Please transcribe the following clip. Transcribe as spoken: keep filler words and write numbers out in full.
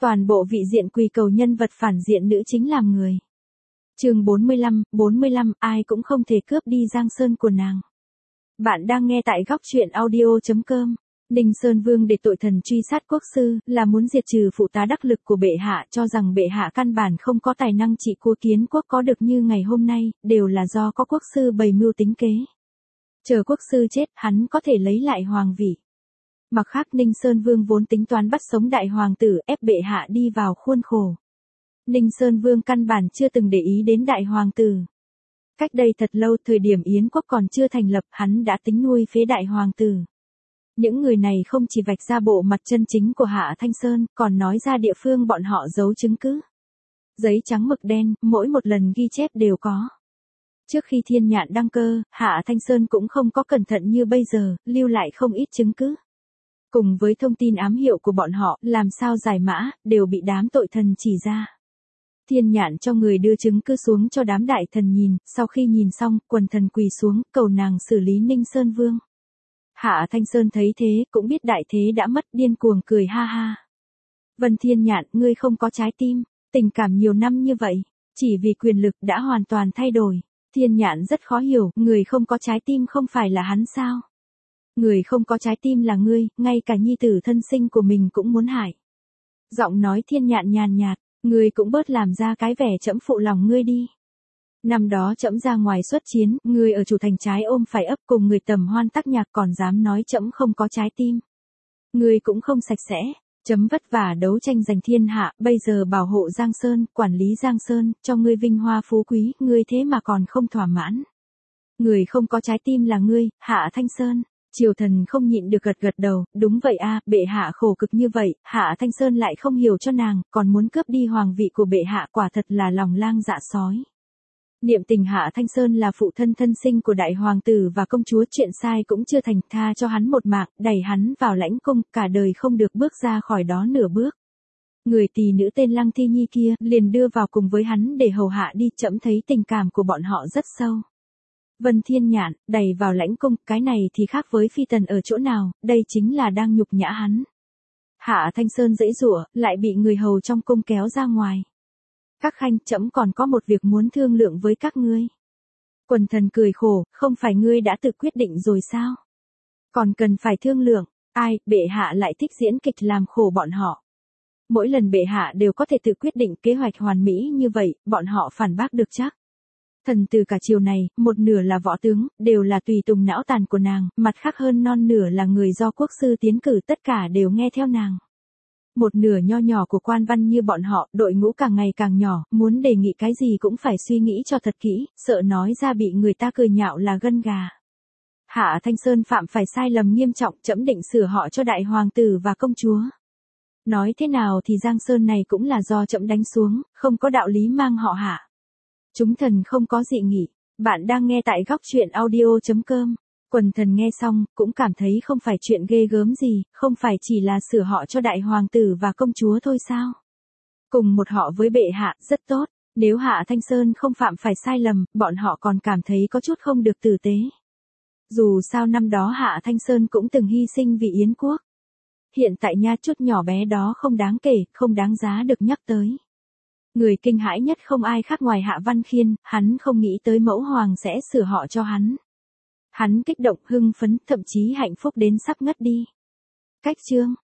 Toàn bộ vị diện quỳ cầu nhân vật phản diện nữ chính làm người. Chương bốn mươi lăm, bốn mươi lăm, ai cũng không thể cướp đi Giang Sơn của nàng. Bạn đang nghe tại góc truyện audio chấm com. Ninh Sơn Vương để tội thần truy sát quốc sư, là muốn diệt trừ phụ tá đắc lực của bệ hạ, cho rằng bệ hạ căn bản không có tài năng trị quốc kiến quốc có được như ngày hôm nay, đều là do có quốc sư bày mưu tính kế. Chờ quốc sư chết, hắn có thể lấy lại hoàng vị. Mặt khác Ninh Sơn Vương vốn tính toán bắt sống đại hoàng tử, ép bệ hạ đi vào khuôn khổ. Ninh Sơn Vương căn bản chưa từng để ý đến đại hoàng tử. Cách đây thật lâu, thời điểm Yến quốc còn chưa thành lập, hắn đã tính nuôi phế đại hoàng tử. Những người này không chỉ vạch ra bộ mặt chân chính của Hạ Thanh Sơn, còn nói ra địa phương bọn họ giấu chứng cứ. Giấy trắng mực đen, mỗi một lần ghi chép đều có. Trước khi Thiên Nhạn đăng cơ, Hạ Thanh Sơn cũng không có cẩn thận như bây giờ, lưu lại không ít chứng cứ. Cùng với thông tin ám hiệu của bọn họ, làm sao giải mã, đều bị đám tội thần chỉ ra. Thiên Nhạn cho người đưa chứng cứ xuống cho đám đại thần nhìn, sau khi nhìn xong, quần thần quỳ xuống, cầu nàng xử lý Ninh Sơn Vương. Hạ Thanh Sơn thấy thế, cũng biết đại thế đã mất, điên cuồng cười ha ha. Vân Thiên Nhạn, ngươi không có trái tim, tình cảm nhiều năm như vậy, chỉ vì quyền lực đã hoàn toàn thay đổi. Thiên Nhạn rất khó hiểu, người không có trái tim không phải là hắn sao? Người không có trái tim là ngươi, ngay cả nhi tử thân sinh của mình cũng muốn hại. Giọng nói Thiên Nhạn nhàn nhạt, ngươi cũng bớt làm ra cái vẻ trẫm phụ lòng ngươi đi. Năm đó trẫm ra ngoài xuất chiến, ngươi ở chủ thành trái ôm phải ấp cùng người tầm hoan tác nhạc còn dám nói trẫm không có trái tim. Ngươi cũng không sạch sẽ, chấm vất vả đấu tranh giành thiên hạ, bây giờ bảo hộ Giang Sơn, quản lý Giang Sơn, cho ngươi vinh hoa phú quý, ngươi thế mà còn không thỏa mãn. Người không có trái tim là ngươi, Hạ Thanh Sơn. Triều thần không nhịn được gật gật đầu, đúng vậy a, bệ hạ khổ cực như vậy, Hạ Thanh Sơn lại không hiểu cho nàng, còn muốn cướp đi hoàng vị của bệ hạ, quả thật là lòng lang dạ sói. Niệm tình Hạ Thanh Sơn là phụ thân thân sinh của đại hoàng tử và công chúa, chuyện sai cũng chưa thành, tha cho hắn một mạng, đẩy hắn vào lãnh cung, cả đời không được bước ra khỏi đó nửa bước. Người tỳ nữ tên Lăng Thi Nhi kia, liền đưa vào cùng với hắn để hầu hạ đi, trẫm thấy tình cảm của bọn họ rất sâu. Vân Thiên Nhạn, đẩy vào lãnh cung, cái này thì khác với phi tần ở chỗ nào, đây chính là đang nhục nhã hắn. Hạ Thanh Sơn giãy giụa, lại bị người hầu trong cung kéo ra ngoài. Các khanh, trẫm còn có một việc muốn thương lượng với các ngươi. Quần thần cười khổ, không phải ngươi đã tự quyết định rồi sao? Còn cần phải thương lượng, ai, bệ hạ lại thích diễn kịch làm khổ bọn họ. Mỗi lần bệ hạ đều có thể tự quyết định kế hoạch hoàn mỹ như vậy, bọn họ phản bác được chắc. Thần từ cả triều này, một nửa là võ tướng, đều là tùy tùng não tàn của nàng, mặt khác hơn non nửa là người do quốc sư tiến cử, tất cả đều nghe theo nàng. Một nửa nho nhỏ của quan văn như bọn họ, đội ngũ càng ngày càng nhỏ, muốn đề nghị cái gì cũng phải suy nghĩ cho thật kỹ, sợ nói ra bị người ta cười nhạo là gân gà. Hạ Thanh Sơn phạm phải sai lầm nghiêm trọng, trẫm định sửa họ cho đại hoàng tử và công chúa. Nói thế nào thì Giang Sơn này cũng là do trẫm đánh xuống, không có đạo lý mang họ Hạ. Chúng thần không có dị nghị, bạn đang nghe tại góc truyện audio chấm com. Quần thần nghe xong, cũng cảm thấy không phải chuyện ghê gớm gì, không phải chỉ là sửa họ cho đại hoàng tử và công chúa thôi sao? Cùng một họ với bệ hạ, rất tốt, nếu Hạ Thanh Sơn không phạm phải sai lầm, bọn họ còn cảm thấy có chút không được tử tế. Dù sao năm đó Hạ Thanh Sơn cũng từng hy sinh vì Yến quốc. Hiện tại nha, chút nhỏ bé đó không đáng kể, không đáng giá được nhắc tới. Người kinh hãi nhất không ai khác ngoài Hạ Văn Khiên, hắn không nghĩ tới mẫu hoàng sẽ sửa họ cho hắn. Hắn kích động, hưng phấn, thậm chí hạnh phúc đến sắp ngất đi. Cách chương